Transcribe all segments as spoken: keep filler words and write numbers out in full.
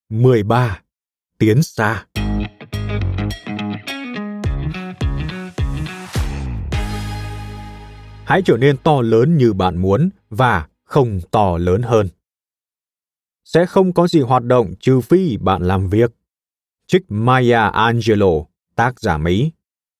mười ba. Tiến xa. Hãy trở nên to lớn như bạn muốn và không to lớn hơn. Sẽ không có gì hoạt động trừ phi bạn làm việc. Trích Maya Angelou, tác giả Mỹ.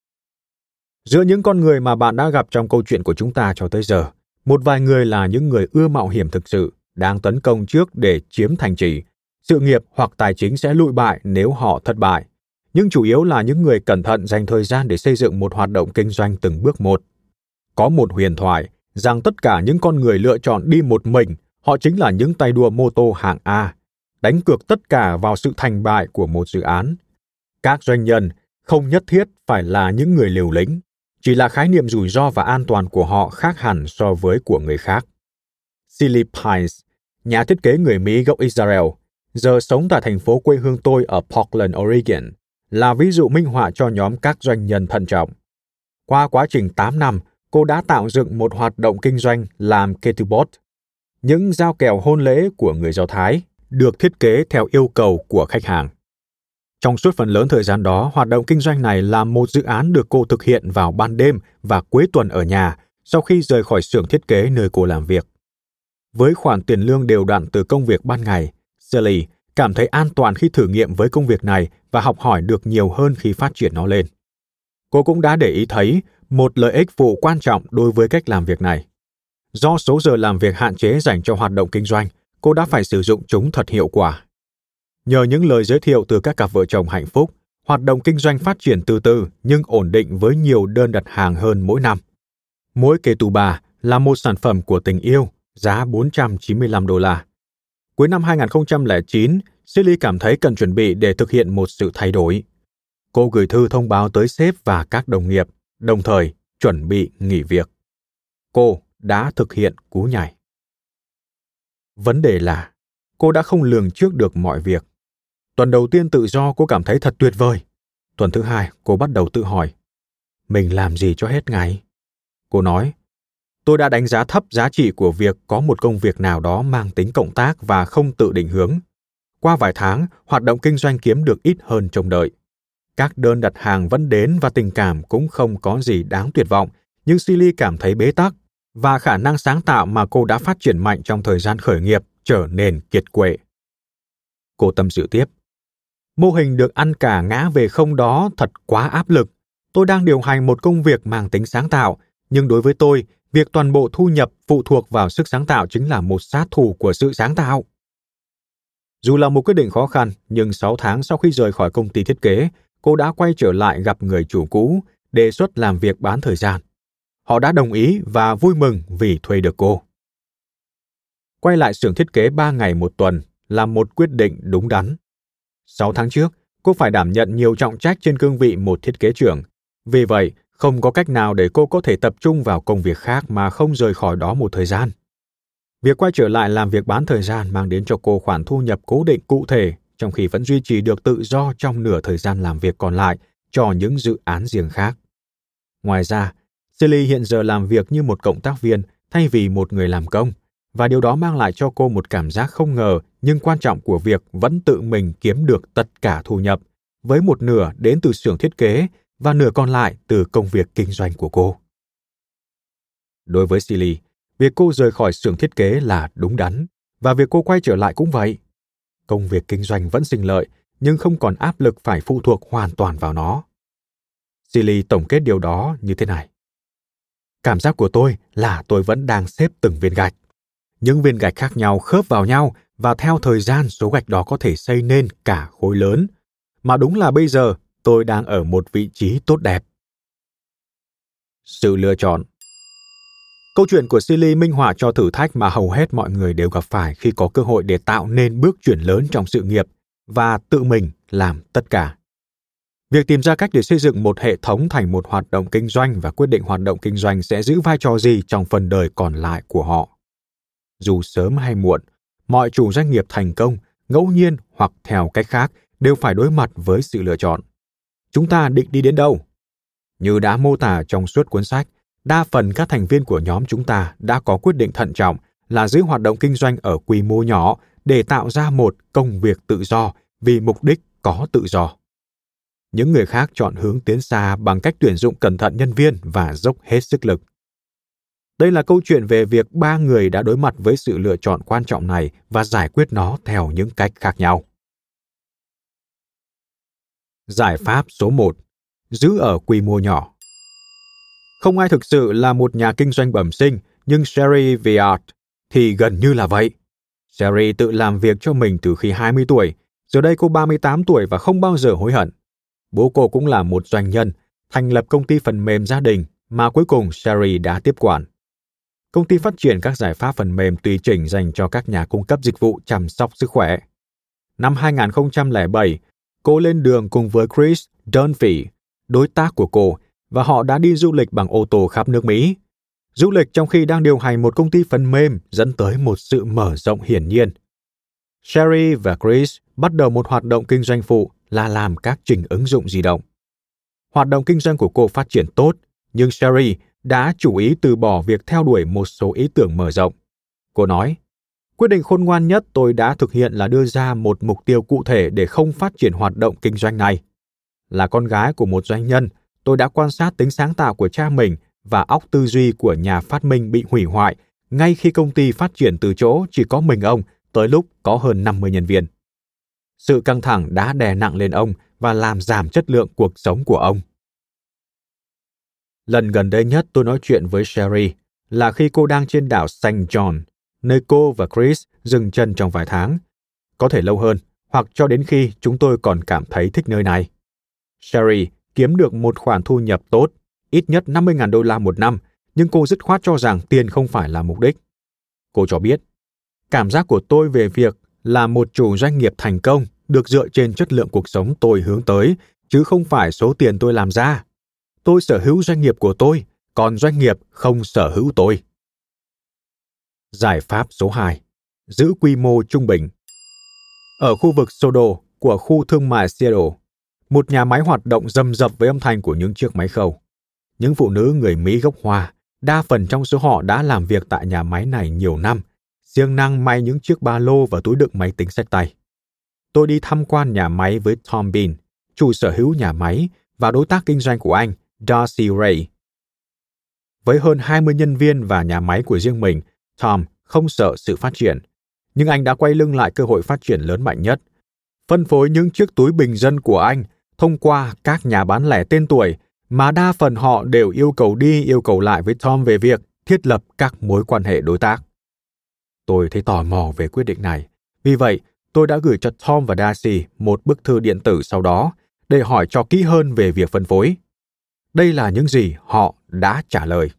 Giữa những con người mà bạn đã gặp trong câu chuyện của chúng ta cho tới giờ, một vài người là những người ưa mạo hiểm thực sự, đang tấn công trước để chiếm thành trì. Sự nghiệp hoặc tài chính sẽ lụi bại nếu họ thất bại. Nhưng chủ yếu là những người cẩn thận dành thời gian để xây dựng một hoạt động kinh doanh từng bước một. Có một huyền thoại rằng tất cả những con người lựa chọn đi một mình, họ chính là những tay đua mô tô hạng A, đánh cược tất cả vào sự thành bại của một dự án. Các doanh nhân không nhất thiết phải là những người liều lĩnh, chỉ là khái niệm rủi ro và an toàn của họ khác hẳn so với của người khác. Silly Pines, nhà thiết kế người Mỹ gốc Israel, giờ sống tại thành phố quê hương tôi ở Portland, Oregon, là ví dụ minh họa cho nhóm các doanh nhân thận trọng. Qua quá trình tám năm, cô đã tạo dựng một hoạt động kinh doanh làm ketubot, những dao kèo hôn lễ của người Do Thái, được thiết kế theo yêu cầu của khách hàng. Trong suốt phần lớn thời gian đó, hoạt động kinh doanh này là một dự án được cô thực hiện vào ban đêm và cuối tuần ở nhà, sau khi rời khỏi xưởng thiết kế nơi cô làm việc. Với khoản tiền lương đều đặn từ công việc ban ngày, Sally cảm thấy an toàn khi thử nghiệm với công việc này và học hỏi được nhiều hơn khi phát triển nó lên. Cô cũng đã để ý thấy một lợi ích phụ quan trọng đối với cách làm việc này. Do số giờ làm việc hạn chế dành cho hoạt động kinh doanh, cô đã phải sử dụng chúng thật hiệu quả. Nhờ những lời giới thiệu từ các cặp vợ chồng hạnh phúc, hoạt động kinh doanh phát triển từ từ nhưng ổn định với nhiều đơn đặt hàng hơn mỗi năm. Mỗi ketubah là một sản phẩm của tình yêu, giá bốn trăm chín mươi lăm đô la. Cuối năm hai không không chín, Silly cảm thấy cần chuẩn bị để thực hiện một sự thay đổi. Cô gửi thư thông báo tới sếp và các đồng nghiệp, đồng thời chuẩn bị nghỉ việc. Cô đã thực hiện cú nhảy. Vấn đề là, cô đã không lường trước được mọi việc. Tuần đầu tiên tự do cô cảm thấy thật tuyệt vời. Tuần thứ hai, cô bắt đầu tự hỏi, mình làm gì cho hết ngày? Cô nói, tôi đã đánh giá thấp giá trị của việc có một công việc nào đó mang tính cộng tác và không tự định hướng. Qua vài tháng, hoạt động kinh doanh kiếm được ít hơn trông đợi. Các đơn đặt hàng vẫn đến và tình cảm cũng không có gì đáng tuyệt vọng, nhưng Silly cảm thấy bế tắc và khả năng sáng tạo mà cô đã phát triển mạnh trong thời gian khởi nghiệp trở nên kiệt quệ. Cô tâm sự tiếp. Mô hình được ăn cả ngã về không đó thật quá áp lực. Tôi đang điều hành một công việc mang tính sáng tạo, nhưng đối với tôi, việc toàn bộ thu nhập phụ thuộc vào sức sáng tạo chính là một sát thủ của sự sáng tạo. Dù là một quyết định khó khăn, nhưng sáu tháng sau khi rời khỏi công ty thiết kế, cô đã quay trở lại gặp người chủ cũ, đề xuất làm việc bán thời gian. Họ đã đồng ý và vui mừng vì thuê được cô. Quay lại xưởng thiết kế ba ngày một tuần là một quyết định đúng đắn. Sáu tháng trước, cô phải đảm nhận nhiều trọng trách trên cương vị một thiết kế trưởng. Vì vậy, không có cách nào để cô có thể tập trung vào công việc khác mà không rời khỏi đó một thời gian. Việc quay trở lại làm việc bán thời gian mang đến cho cô khoản thu nhập cố định cụ thể, trong khi vẫn duy trì được tự do trong nửa thời gian làm việc còn lại cho những dự án riêng khác. Ngoài ra, Silly hiện giờ làm việc như một cộng tác viên thay vì một người làm công, và điều đó mang lại cho cô một cảm giác không ngờ nhưng quan trọng của việc vẫn tự mình kiếm được tất cả thu nhập, với một nửa đến từ xưởng thiết kế và nửa còn lại từ công việc kinh doanh của cô. Đối với Silly, việc cô rời khỏi xưởng thiết kế là đúng đắn, và việc cô quay trở lại cũng vậy. Công việc kinh doanh vẫn sinh lợi, nhưng không còn áp lực phải phụ thuộc hoàn toàn vào nó. Silly tổng kết điều đó như thế này. Cảm giác của tôi là tôi vẫn đang xếp từng viên gạch. Những viên gạch khác nhau khớp vào nhau và theo thời gian số gạch đó có thể xây nên cả khối lớn. Mà đúng là bây giờ tôi đang ở một vị trí tốt đẹp. Sự lựa chọn. Câu chuyện của Silly minh họa cho thử thách mà hầu hết mọi người đều gặp phải khi có cơ hội để tạo nên bước chuyển lớn trong sự nghiệp và tự mình làm tất cả. Việc tìm ra cách để xây dựng một hệ thống thành một hoạt động kinh doanh và quyết định hoạt động kinh doanh sẽ giữ vai trò gì trong phần đời còn lại của họ. Dù sớm hay muộn, mọi chủ doanh nghiệp thành công, ngẫu nhiên hoặc theo cách khác đều phải đối mặt với sự lựa chọn. Chúng ta định đi đến đâu? Như đã mô tả trong suốt cuốn sách, đa phần các thành viên của nhóm chúng ta đã có quyết định thận trọng là giữ hoạt động kinh doanh ở quy mô nhỏ để tạo ra một công việc tự do vì mục đích có tự do. Những người khác chọn hướng tiến xa bằng cách tuyển dụng cẩn thận nhân viên và dốc hết sức lực. Đây là câu chuyện về việc ba người đã đối mặt với sự lựa chọn quan trọng này và giải quyết nó theo những cách khác nhau. Giải pháp số một. Giữ ở quy mô nhỏ. Không ai thực sự là một nhà kinh doanh bẩm sinh, nhưng Sherry Viard thì gần như là vậy. Sherry tự làm việc cho mình từ khi hai mươi tuổi, giờ đây cô ba mươi tám tuổi và không bao giờ hối hận. Bố cô cũng là một doanh nhân, thành lập công ty phần mềm gia đình mà cuối cùng Sherry đã tiếp quản. Công ty phát triển các giải pháp phần mềm tùy chỉnh dành cho các nhà cung cấp dịch vụ chăm sóc sức khỏe. Năm hai không không bảy, cô lên đường cùng với Chris Dunphy, đối tác của cô, và họ đã đi du lịch bằng ô tô khắp nước Mỹ. Du lịch trong khi đang điều hành một công ty phần mềm dẫn tới một sự mở rộng hiển nhiên. Sherry và Chris bắt đầu một hoạt động kinh doanh phụ là làm các trình ứng dụng di động. Hoạt động kinh doanh của cô phát triển tốt, nhưng Sherry đã chủ ý từ bỏ việc theo đuổi một số ý tưởng mở rộng. Cô nói, quyết định khôn ngoan nhất tôi đã thực hiện là đưa ra một mục tiêu cụ thể để không phát triển hoạt động kinh doanh này. Là con gái của một doanh nhân, tôi đã quan sát tính sáng tạo của cha mình và óc tư duy của nhà phát minh bị hủy hoại ngay khi công ty phát triển từ chỗ chỉ có mình ông tới lúc có hơn năm mươi nhân viên. Sự căng thẳng đã đè nặng lên ông và làm giảm chất lượng cuộc sống của ông. Lần gần đây nhất tôi nói chuyện với Sherry là khi cô đang trên đảo Saint John, nơi cô và Chris dừng chân trong vài tháng. Có thể lâu hơn, hoặc cho đến khi chúng tôi còn cảm thấy thích nơi này. Sherry kiếm được một khoản thu nhập tốt, ít nhất năm mươi nghìn đô la một năm, nhưng cô dứt khoát cho rằng tiền không phải là mục đích. Cô cho biết, cảm giác của tôi về việc là một chủ doanh nghiệp thành công được dựa trên chất lượng cuộc sống tôi hướng tới, chứ không phải số tiền tôi làm ra. Tôi sở hữu doanh nghiệp của tôi, còn doanh nghiệp không sở hữu tôi. Giải pháp số hai. Giữ quy mô trung bình. Ở khu vực Sodo của khu thương mại Seattle, một nhà máy hoạt động rầm rập với âm thanh của những chiếc máy khâu. Những phụ nữ người Mỹ gốc Hoa, đa phần trong số họ đã làm việc tại nhà máy này nhiều năm, siêng năng may những chiếc ba lô và túi đựng máy tính xách tay. Tôi đi tham quan nhà máy với Tom Bean, chủ sở hữu nhà máy và đối tác kinh doanh của anh, Darcy Ray. Với hơn hai mươi nhân viên và nhà máy của riêng mình, Tom không sợ sự phát triển, nhưng anh đã quay lưng lại cơ hội phát triển lớn mạnh nhất. Phân phối những chiếc túi bình dân của anh thông qua các nhà bán lẻ tên tuổi mà đa phần họ đều yêu cầu đi yêu cầu lại với Tom về việc thiết lập các mối quan hệ đối tác. Tôi thấy tò mò về quyết định này. Vì vậy, tôi đã gửi cho Tom và Darcy một bức thư điện tử sau đó để hỏi cho kỹ hơn về việc phân phối. Đây là những gì họ đã trả lời.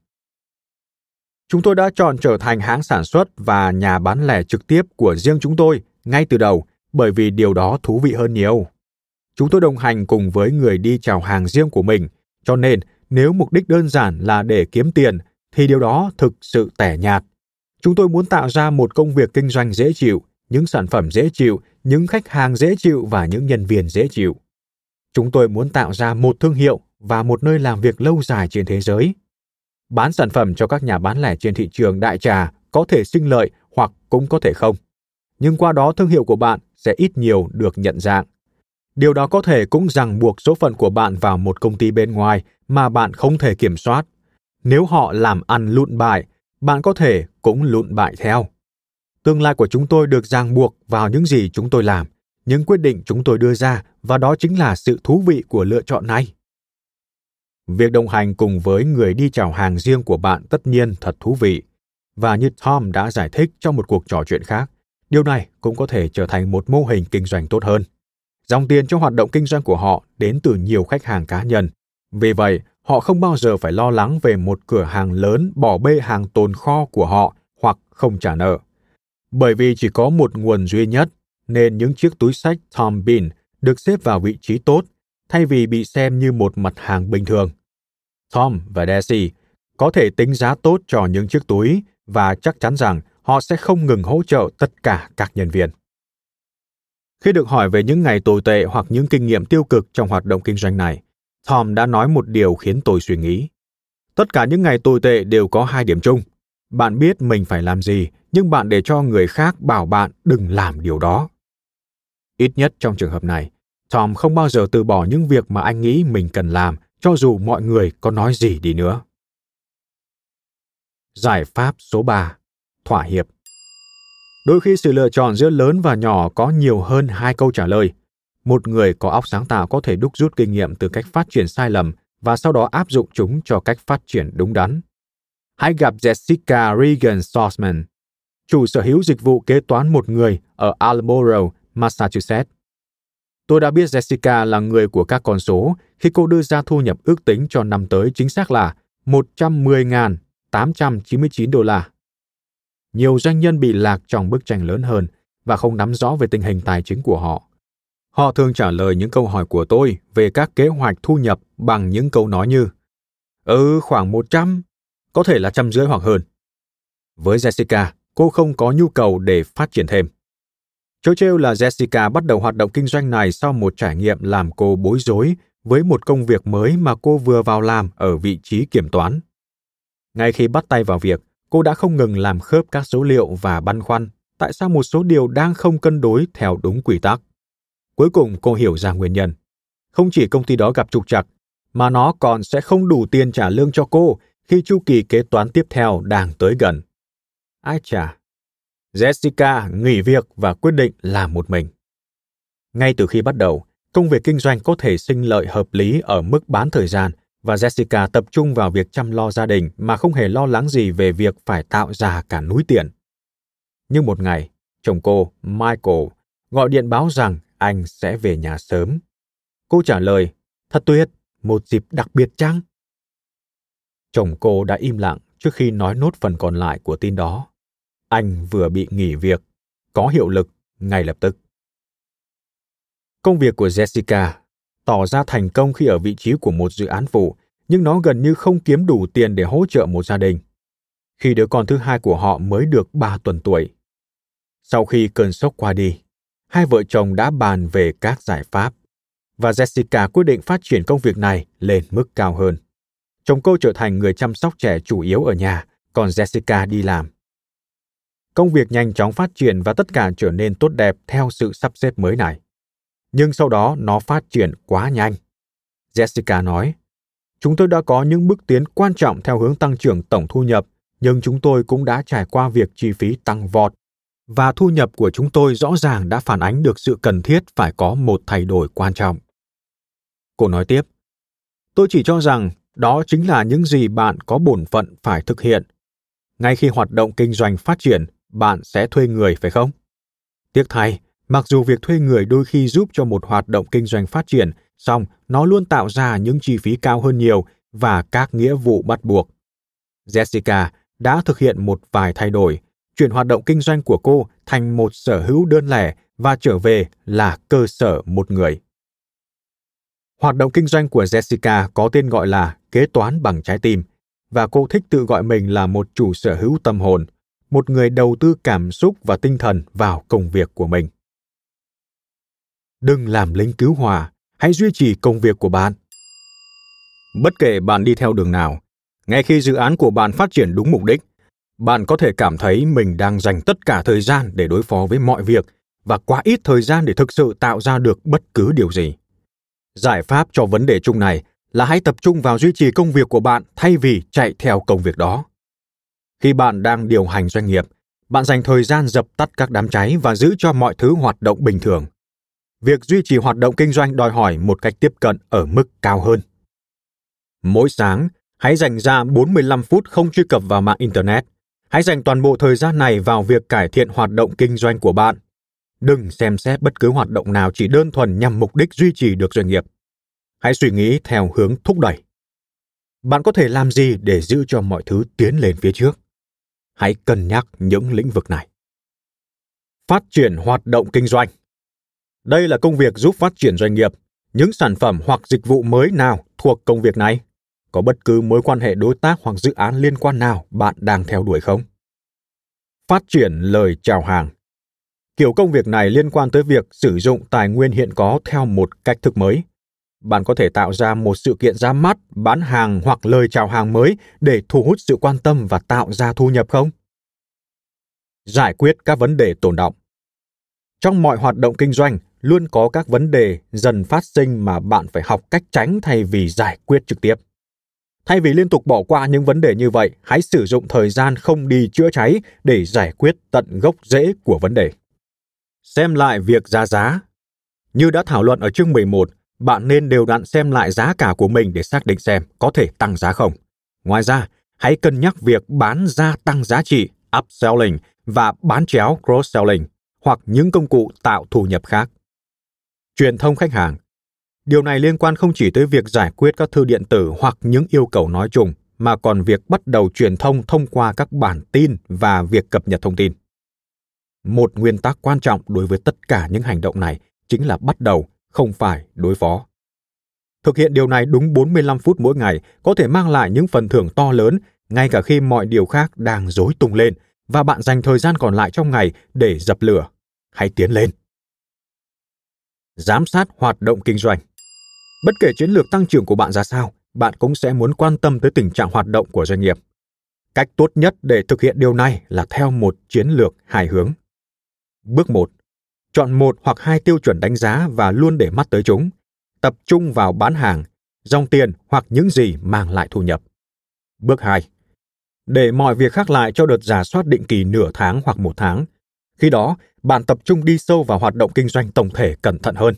Chúng tôi đã chọn trở thành hãng sản xuất và nhà bán lẻ trực tiếp của riêng chúng tôi ngay từ đầu bởi vì điều đó thú vị hơn nhiều. Chúng tôi đồng hành cùng với người đi chào hàng riêng của mình, cho nên nếu mục đích đơn giản là để kiếm tiền thì điều đó thực sự tẻ nhạt. Chúng tôi muốn tạo ra một công việc kinh doanh dễ chịu, những sản phẩm dễ chịu, những khách hàng dễ chịu và những nhân viên dễ chịu. Chúng tôi muốn tạo ra một thương hiệu và một nơi làm việc lâu dài trên thế giới. Bán sản phẩm cho các nhà bán lẻ trên thị trường đại trà có thể sinh lợi hoặc cũng có thể không. Nhưng qua đó thương hiệu của bạn sẽ ít nhiều được nhận dạng. Điều đó có thể cũng ràng buộc số phận của bạn vào một công ty bên ngoài mà bạn không thể kiểm soát. Nếu họ làm ăn lụn bại, bạn có thể cũng lụn bại theo. Tương lai của chúng tôi được ràng buộc vào những gì chúng tôi làm, những quyết định chúng tôi đưa ra, và đó chính là sự thú vị của lựa chọn này. Việc đồng hành cùng với người đi chào hàng riêng của bạn tất nhiên thật thú vị. Và như Tom đã giải thích trong một cuộc trò chuyện khác, điều này cũng có thể trở thành một mô hình kinh doanh tốt hơn. Dòng tiền cho hoạt động kinh doanh của họ đến từ nhiều khách hàng cá nhân. Vì vậy, họ không bao giờ phải lo lắng về một cửa hàng lớn bỏ bê hàng tồn kho của họ hoặc không trả nợ. Bởi vì chỉ có một nguồn duy nhất, nên những chiếc túi xách Tom Bean được xếp vào vị trí tốt, thay vì bị xem như một mặt hàng bình thường. Tom và Darcy có thể tính giá tốt cho những chiếc túi và chắc chắn rằng họ sẽ không ngừng hỗ trợ tất cả các nhân viên. Khi được hỏi về những ngày tồi tệ hoặc những kinh nghiệm tiêu cực trong hoạt động kinh doanh này, Tom đã nói một điều khiến tôi suy nghĩ. Tất cả những ngày tồi tệ đều có hai điểm chung. Bạn biết mình phải làm gì, nhưng bạn để cho người khác bảo bạn đừng làm điều đó. Ít nhất trong trường hợp này, Tom không bao giờ từ bỏ những việc mà anh nghĩ mình cần làm, cho dù mọi người có nói gì đi nữa. Giải pháp số ba. Thỏa hiệp. Đôi khi sự lựa chọn giữa lớn và nhỏ có nhiều hơn hai câu trả lời. Một người có óc sáng tạo có thể đúc rút kinh nghiệm từ cách phát triển sai lầm và sau đó áp dụng chúng cho cách phát triển đúng đắn. Hãy gặp Jessica Regan Salzman, chủ sở hữu dịch vụ kế toán một người ở Marlborough, Massachusetts. Tôi đã biết Jessica là người của các con số khi cô đưa ra thu nhập ước tính cho năm tới chính xác là một trăm mười nghìn tám trăm chín mươi chín đô la. Nhiều doanh nhân bị lạc trong bức tranh lớn hơn và không nắm rõ về tình hình tài chính của họ. Họ thường trả lời những câu hỏi của tôi về các kế hoạch thu nhập bằng những câu nói như Ừ, khoảng một trăm, có thể là trăm rưỡi hoặc hơn. Với Jessica, cô không có nhu cầu để phát triển thêm. Trớ trêu là Jessica bắt đầu hoạt động kinh doanh này sau một trải nghiệm làm cô bối rối với một công việc mới mà cô vừa vào làm ở vị trí kiểm toán. Ngay khi bắt tay vào việc, cô đã không ngừng làm khớp các số liệu và băn khoăn tại sao một số điều đang không cân đối theo đúng quy tắc. Cuối cùng cô hiểu ra nguyên nhân. Không chỉ công ty đó gặp trục trặc, mà nó còn sẽ không đủ tiền trả lương cho cô khi chu kỳ kế toán tiếp theo đang tới gần. Ai chà! Jessica nghỉ việc và quyết định làm một mình. Ngay từ khi bắt đầu, công việc kinh doanh có thể sinh lợi hợp lý ở mức bán thời gian và Jessica tập trung vào việc chăm lo gia đình mà không hề lo lắng gì về việc phải tạo ra cả núi tiền. Nhưng một ngày, chồng cô, Michael, gọi điện báo rằng anh sẽ về nhà sớm. Cô trả lời, thật tuyệt, một dịp đặc biệt chăng? Chồng cô đã im lặng trước khi nói nốt phần còn lại của tin đó. Anh vừa bị nghỉ việc, có hiệu lực ngay lập tức. Công việc của Jessica tỏ ra thành công khi ở vị trí của một dự án phụ, nhưng nó gần như không kiếm đủ tiền để hỗ trợ một gia đình. Khi đứa con thứ hai của họ mới được ba tuần tuổi. Sau khi cơn sốc qua đi, hai vợ chồng đã bàn về các giải pháp, và Jessica quyết định phát triển công việc này lên mức cao hơn. Chồng cô trở thành người chăm sóc trẻ chủ yếu ở nhà, còn Jessica đi làm. Công việc nhanh chóng phát triển và tất cả trở nên tốt đẹp theo sự sắp xếp mới này. Nhưng sau đó nó phát triển quá nhanh. Jessica nói, chúng tôi đã có những bước tiến quan trọng theo hướng tăng trưởng tổng thu nhập, nhưng chúng tôi cũng đã trải qua việc chi phí tăng vọt, và thu nhập của chúng tôi rõ ràng đã phản ánh được sự cần thiết phải có một thay đổi quan trọng. Cô nói tiếp, tôi chỉ cho rằng đó chính là những gì bạn có bổn phận phải thực hiện. Ngay khi hoạt động kinh doanh phát triển, bạn sẽ thuê người, phải không? Tiếc thay, mặc dù việc thuê người đôi khi giúp cho một hoạt động kinh doanh phát triển, song nó luôn tạo ra những chi phí cao hơn nhiều và các nghĩa vụ bắt buộc. Jessica đã thực hiện một vài thay đổi, chuyển hoạt động kinh doanh của cô thành một sở hữu đơn lẻ và trở về là cơ sở một người. Hoạt động kinh doanh của Jessica có tên gọi là kế toán bằng trái tim, và cô thích tự gọi mình là một chủ sở hữu tâm hồn, một người đầu tư cảm xúc và tinh thần vào công việc của mình. Đừng làm lính cứu hỏa, hãy duy trì công việc của bạn. Bất kể bạn đi theo đường nào, ngay khi dự án của bạn phát triển đúng mục đích, bạn có thể cảm thấy mình đang dành tất cả thời gian để đối phó với mọi việc và quá ít thời gian để thực sự tạo ra được bất cứ điều gì. Giải pháp cho vấn đề chung này là hãy tập trung vào duy trì công việc của bạn thay vì chạy theo công việc đó. Khi bạn đang điều hành doanh nghiệp, bạn dành thời gian dập tắt các đám cháy và giữ cho mọi thứ hoạt động bình thường. Việc duy trì hoạt động kinh doanh đòi hỏi một cách tiếp cận ở mức cao hơn. Mỗi sáng, hãy dành ra bốn mươi lăm phút không truy cập vào mạng Internet. Hãy dành toàn bộ thời gian này vào việc cải thiện hoạt động kinh doanh của bạn. Đừng xem xét bất cứ hoạt động nào chỉ đơn thuần nhằm mục đích duy trì được doanh nghiệp. Hãy suy nghĩ theo hướng thúc đẩy. Bạn có thể làm gì để giữ cho mọi thứ tiến lên phía trước? Hãy cân nhắc những lĩnh vực này. Phát triển hoạt động kinh doanh. Đây là công việc giúp phát triển doanh nghiệp. Những sản phẩm hoặc dịch vụ mới nào thuộc công việc này? Có bất cứ mối quan hệ đối tác hoặc dự án liên quan nào bạn đang theo đuổi không? Phát triển lời chào hàng. Kiểu công việc này liên quan tới việc sử dụng tài nguyên hiện có theo một cách thức mới. Bạn có thể tạo ra một sự kiện ra mắt, bán hàng hoặc lời chào hàng mới để thu hút sự quan tâm và tạo ra thu nhập không? Giải quyết các vấn đề tồn đọng. Trong mọi hoạt động kinh doanh, luôn có các vấn đề dần phát sinh mà bạn phải học cách tránh thay vì giải quyết trực tiếp. Thay vì liên tục bỏ qua những vấn đề như vậy, hãy sử dụng thời gian không đi chữa cháy để giải quyết tận gốc rễ của vấn đề. Xem lại việc ra giá. Như đã thảo luận ở chương mười một, bạn nên đều đặn xem lại giá cả của mình để xác định xem có thể tăng giá không. Ngoài ra, hãy cân nhắc việc bán gia tăng giá trị, upselling, và bán chéo, cross-selling, hoặc những công cụ tạo thu nhập khác. Truyền thông khách hàng. Điều này liên quan không chỉ tới việc giải quyết các thư điện tử hoặc những yêu cầu nói chung, mà còn việc bắt đầu truyền thông thông qua các bản tin và việc cập nhật thông tin. Một nguyên tắc quan trọng đối với tất cả những hành động này chính là bắt đầu, không phải đối phó. Thực hiện điều này đúng bốn mươi lăm phút mỗi ngày có thể mang lại những phần thưởng to lớn, ngay cả khi mọi điều khác đang rối tung lên, và bạn dành thời gian còn lại trong ngày để dập lửa. Hãy tiến lên. Giám sát hoạt động kinh doanh. Bất kể chiến lược tăng trưởng của bạn ra sao, bạn cũng sẽ muốn quan tâm tới tình trạng hoạt động của doanh nghiệp. Cách tốt nhất để thực hiện điều này là theo một chiến lược hai hướng. Bước một. Chọn một hoặc hai tiêu chuẩn đánh giá và luôn để mắt tới chúng. Tập trung vào bán hàng, dòng tiền hoặc những gì mang lại thu nhập. Bước hai. Để mọi việc khác lại cho đợt rà soát định kỳ nửa tháng hoặc một tháng. Khi đó, bạn tập trung đi sâu vào hoạt động kinh doanh tổng thể cẩn thận hơn.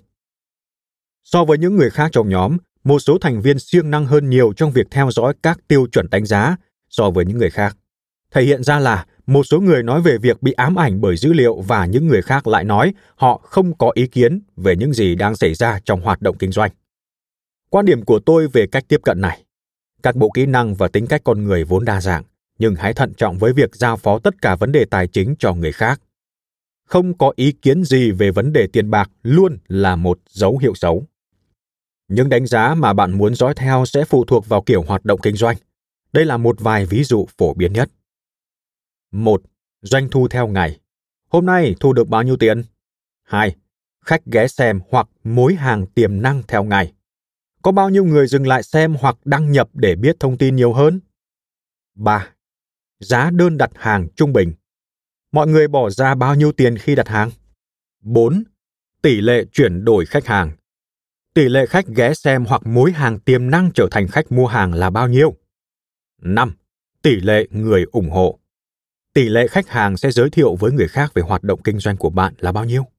So với những người khác trong nhóm, một số thành viên siêng năng hơn nhiều trong việc theo dõi các tiêu chuẩn đánh giá so với những người khác. Thể hiện ra là một số người nói về việc bị ám ảnh bởi dữ liệu và những người khác lại nói họ không có ý kiến về những gì đang xảy ra trong hoạt động kinh doanh. Quan điểm của tôi về cách tiếp cận này. Các bộ kỹ năng và tính cách con người vốn đa dạng, nhưng hãy thận trọng với việc giao phó tất cả vấn đề tài chính cho người khác. Không có ý kiến gì về vấn đề tiền bạc luôn là một dấu hiệu xấu. Những đánh giá mà bạn muốn dõi theo sẽ phụ thuộc vào kiểu hoạt động kinh doanh. Đây là một vài ví dụ phổ biến nhất. một. Doanh thu theo ngày. Hôm nay thu được bao nhiêu tiền? hai. Khách ghé xem hoặc mối hàng tiềm năng theo ngày. Có bao nhiêu người dừng lại xem hoặc đăng nhập để biết thông tin nhiều hơn? ba. Giá đơn đặt hàng trung bình. Mọi người bỏ ra bao nhiêu tiền khi đặt hàng? bốn. Tỷ lệ chuyển đổi khách hàng. Tỷ lệ khách ghé xem hoặc mối hàng tiềm năng trở thành khách mua hàng là bao nhiêu? năm. Tỷ lệ người ủng hộ. Tỷ lệ khách hàng sẽ giới thiệu với người khác về hoạt động kinh doanh của bạn là bao nhiêu?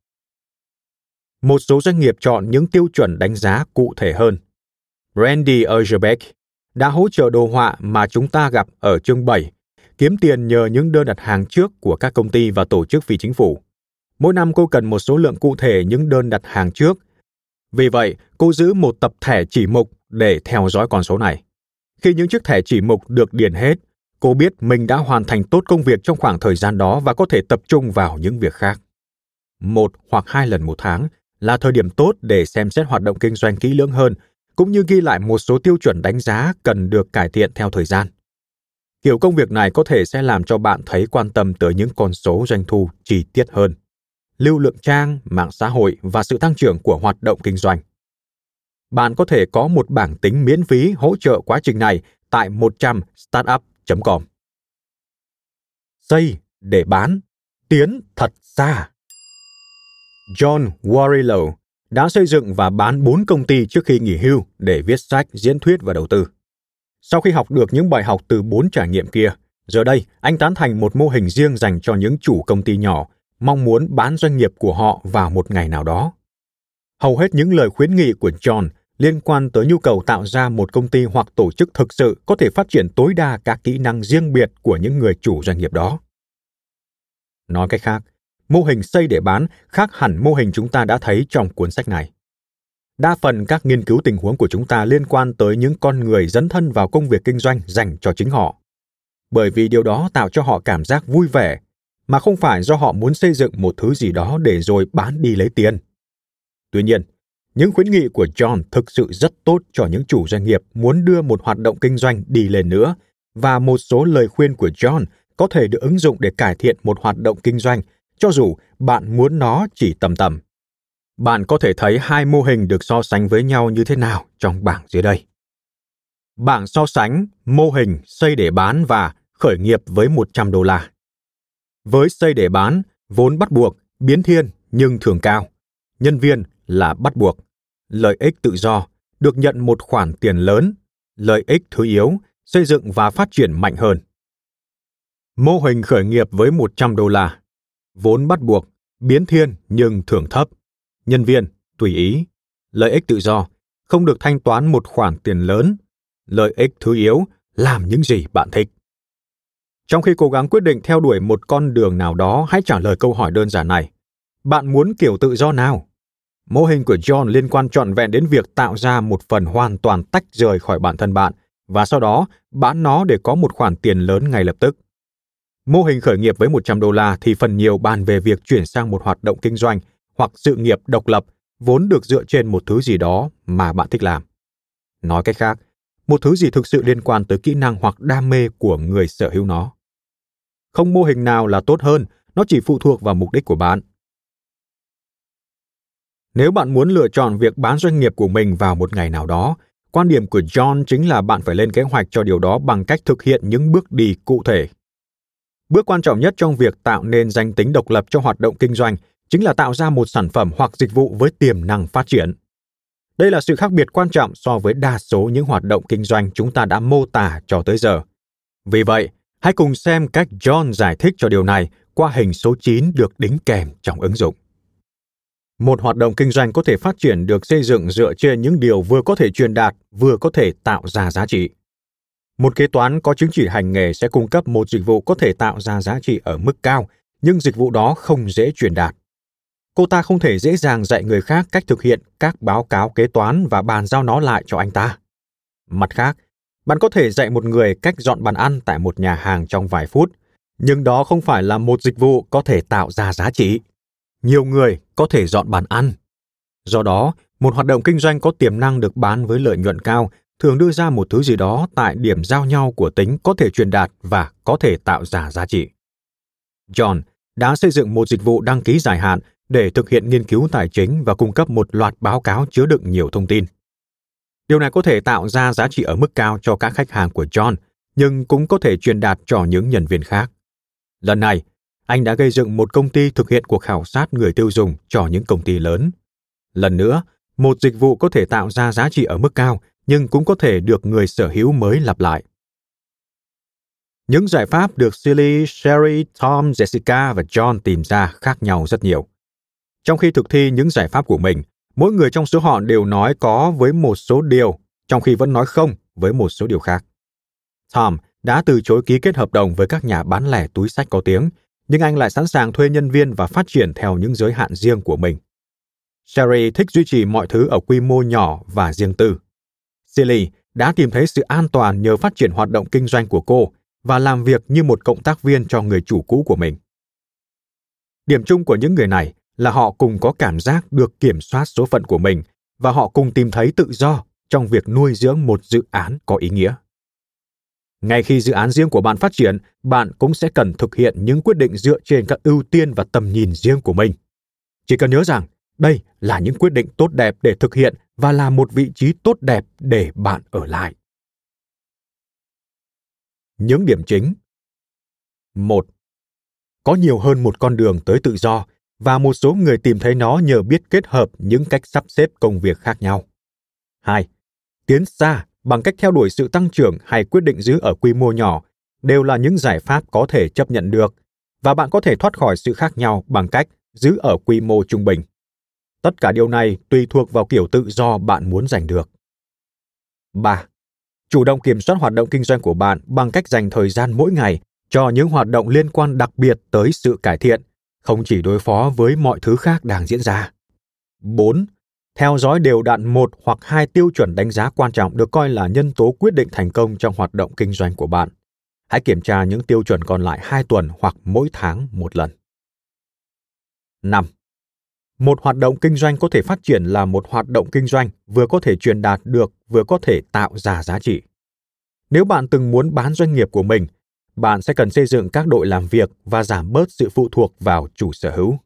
Một số doanh nghiệp chọn những tiêu chuẩn đánh giá cụ thể hơn. Randy Erzsébek đã hỗ trợ đồ họa mà chúng ta gặp ở chương bảy, kiếm tiền nhờ những đơn đặt hàng trước của các công ty và tổ chức phi chính phủ. Mỗi năm cô cần một số lượng cụ thể những đơn đặt hàng trước. Vì vậy, cô giữ một tập thẻ chỉ mục để theo dõi con số này. Khi những chiếc thẻ chỉ mục được điền hết, cô biết mình đã hoàn thành tốt công việc trong khoảng thời gian đó và có thể tập trung vào những việc khác. Một hoặc hai lần một tháng là thời điểm tốt để xem xét hoạt động kinh doanh kỹ lưỡng hơn, cũng như ghi lại một số tiêu chuẩn đánh giá cần được cải thiện theo thời gian. Kiểu công việc này có thể sẽ làm cho bạn thấy quan tâm tới những con số doanh thu chi tiết hơn, lưu lượng trang, mạng xã hội và sự tăng trưởng của hoạt động kinh doanh. Bạn có thể có một bảng tính miễn phí hỗ trợ quá trình này tại một trăm startup chấm com. Xây để bán, tiến thật xa. John Warrillow đã xây dựng và bán bốn công ty trước khi nghỉ hưu để viết sách, diễn thuyết và đầu tư. Sau khi học được những bài học từ bốn trải nghiệm kia, giờ đây anh tán thành một mô hình riêng dành cho những chủ công ty nhỏ, mong muốn bán doanh nghiệp của họ vào một ngày nào đó. Hầu hết những lời khuyến nghị của John liên quan tới nhu cầu tạo ra một công ty hoặc tổ chức thực sự có thể phát triển tối đa các kỹ năng riêng biệt của những người chủ doanh nghiệp đó. Nói cách khác, mô hình xây để bán khác hẳn mô hình chúng ta đã thấy trong cuốn sách này. Đa phần các nghiên cứu tình huống của chúng ta liên quan tới những con người dấn thân vào công việc kinh doanh dành cho chính họ. Bởi vì điều đó tạo cho họ cảm giác vui vẻ, mà không phải do họ muốn xây dựng một thứ gì đó để rồi bán đi lấy tiền. Tuy nhiên, những khuyến nghị của John thực sự rất tốt cho những chủ doanh nghiệp muốn đưa một hoạt động kinh doanh đi lên nữa, và một số lời khuyên của John có thể được ứng dụng để cải thiện một hoạt động kinh doanh, cho dù bạn muốn nó chỉ tầm tầm. Bạn có thể thấy hai mô hình được so sánh với nhau như thế nào trong bảng dưới đây. Bảng so sánh mô hình xây để bán và khởi nghiệp với một trăm đô la. Với xây để bán, vốn bắt buộc, biến thiên nhưng thưởng cao. Nhân viên là bắt buộc. Lợi ích tự do, được nhận một khoản tiền lớn. Lợi ích thứ yếu, xây dựng và phát triển mạnh hơn. Mô hình khởi nghiệp với một trăm đô la. Vốn bắt buộc, biến thiên nhưng thưởng thấp. Nhân viên, tùy ý. Lợi ích tự do, không được thanh toán một khoản tiền lớn. Lợi ích thứ yếu, làm những gì bạn thích. Trong khi cố gắng quyết định theo đuổi một con đường nào đó, hãy trả lời câu hỏi đơn giản này. Bạn muốn kiểu tự do nào? Mô hình của John liên quan trọn vẹn đến việc tạo ra một phần hoàn toàn tách rời khỏi bản thân bạn và sau đó bán nó để có một khoản tiền lớn ngay lập tức. Mô hình khởi nghiệp với một trăm đô la thì phần nhiều bàn về việc chuyển sang một hoạt động kinh doanh hoặc sự nghiệp độc lập vốn được dựa trên một thứ gì đó mà bạn thích làm. Nói cách khác, một thứ gì thực sự liên quan tới kỹ năng hoặc đam mê của người sở hữu nó. Không mô hình nào là tốt hơn, nó chỉ phụ thuộc vào mục đích của bạn. Nếu bạn muốn lựa chọn việc bán doanh nghiệp của mình vào một ngày nào đó, quan điểm của John chính là bạn phải lên kế hoạch cho điều đó bằng cách thực hiện những bước đi cụ thể. Bước quan trọng nhất trong việc tạo nên danh tính độc lập cho hoạt động kinh doanh chính là tạo ra một sản phẩm hoặc dịch vụ với tiềm năng phát triển. Đây là sự khác biệt quan trọng so với đa số những hoạt động kinh doanh chúng ta đã mô tả cho tới giờ. Vì vậy, hãy cùng xem cách John giải thích cho điều này qua hình số chín được đính kèm trong ứng dụng. Một hoạt động kinh doanh có thể phát triển được xây dựng dựa trên những điều vừa có thể truyền đạt, vừa có thể tạo ra giá trị. Một kế toán có chứng chỉ hành nghề sẽ cung cấp một dịch vụ có thể tạo ra giá trị ở mức cao, nhưng dịch vụ đó không dễ truyền đạt. Cô ta không thể dễ dàng dạy người khác cách thực hiện các báo cáo kế toán và bàn giao nó lại cho anh ta. Mặt khác, bạn có thể dạy một người cách dọn bàn ăn tại một nhà hàng trong vài phút, nhưng đó không phải là một dịch vụ có thể tạo ra giá trị. Nhiều người có thể dọn bàn ăn. Do đó, một hoạt động kinh doanh có tiềm năng được bán với lợi nhuận cao thường đưa ra một thứ gì đó tại điểm giao nhau của tính có thể truyền đạt và có thể tạo ra giá trị. John đã xây dựng một dịch vụ đăng ký dài hạn để thực hiện nghiên cứu tài chính và cung cấp một loạt báo cáo chứa đựng nhiều thông tin. Điều này có thể tạo ra giá trị ở mức cao cho các khách hàng của John, nhưng cũng có thể truyền đạt cho những nhân viên khác. Lần này, anh đã gây dựng một công ty thực hiện cuộc khảo sát người tiêu dùng cho những công ty lớn. Lần nữa, một dịch vụ có thể tạo ra giá trị ở mức cao, nhưng cũng có thể được người sở hữu mới lặp lại. Những giải pháp được Silly, Sherry, Tom, Jessica và John tìm ra khác nhau rất nhiều. Trong khi thực thi những giải pháp của mình, mỗi người trong số họ đều nói có với một số điều, trong khi vẫn nói không với một số điều khác. Tom đã từ chối ký kết hợp đồng với các nhà bán lẻ túi xách có tiếng, nhưng anh lại sẵn sàng thuê nhân viên và phát triển theo những giới hạn riêng của mình. Sherry thích duy trì mọi thứ ở quy mô nhỏ và riêng tư. Silly đã tìm thấy sự an toàn nhờ phát triển hoạt động kinh doanh của cô và làm việc như một cộng tác viên cho người chủ cũ của mình. Điểm chung của những người này là họ cùng có cảm giác được kiểm soát số phận của mình và họ cùng tìm thấy tự do trong việc nuôi dưỡng một dự án có ý nghĩa. Ngay khi dự án riêng của bạn phát triển, bạn cũng sẽ cần thực hiện những quyết định dựa trên các ưu tiên và tầm nhìn riêng của mình. Chỉ cần nhớ rằng, đây là những quyết định tốt đẹp để thực hiện và là một vị trí tốt đẹp để bạn ở lại. Những điểm chính. một. Có nhiều hơn một con đường tới tự do, và một số người tìm thấy nó nhờ biết kết hợp những cách sắp xếp công việc khác nhau. hai. Tiến xa bằng cách theo đuổi sự tăng trưởng hay quyết định giữ ở quy mô nhỏ đều là những giải pháp có thể chấp nhận được, và bạn có thể thoát khỏi sự khác nhau bằng cách giữ ở quy mô trung bình. Tất cả điều này tùy thuộc vào kiểu tự do bạn muốn giành được. ba. Chủ động kiểm soát hoạt động kinh doanh của bạn bằng cách dành thời gian mỗi ngày cho những hoạt động liên quan đặc biệt tới sự cải thiện, không chỉ đối phó với mọi thứ khác đang diễn ra. bốn. Theo dõi đều đặn một hoặc hai tiêu chuẩn đánh giá quan trọng được coi là nhân tố quyết định thành công trong hoạt động kinh doanh của bạn. Hãy kiểm tra những tiêu chuẩn còn lại hai tuần hoặc mỗi tháng một lần. năm. Một hoạt động kinh doanh có thể phát triển là một hoạt động kinh doanh vừa có thể truyền đạt được, vừa có thể tạo ra giá trị. Nếu bạn từng muốn bán doanh nghiệp của mình, bạn sẽ cần xây dựng các đội làm việc và giảm bớt sự phụ thuộc vào chủ sở hữu.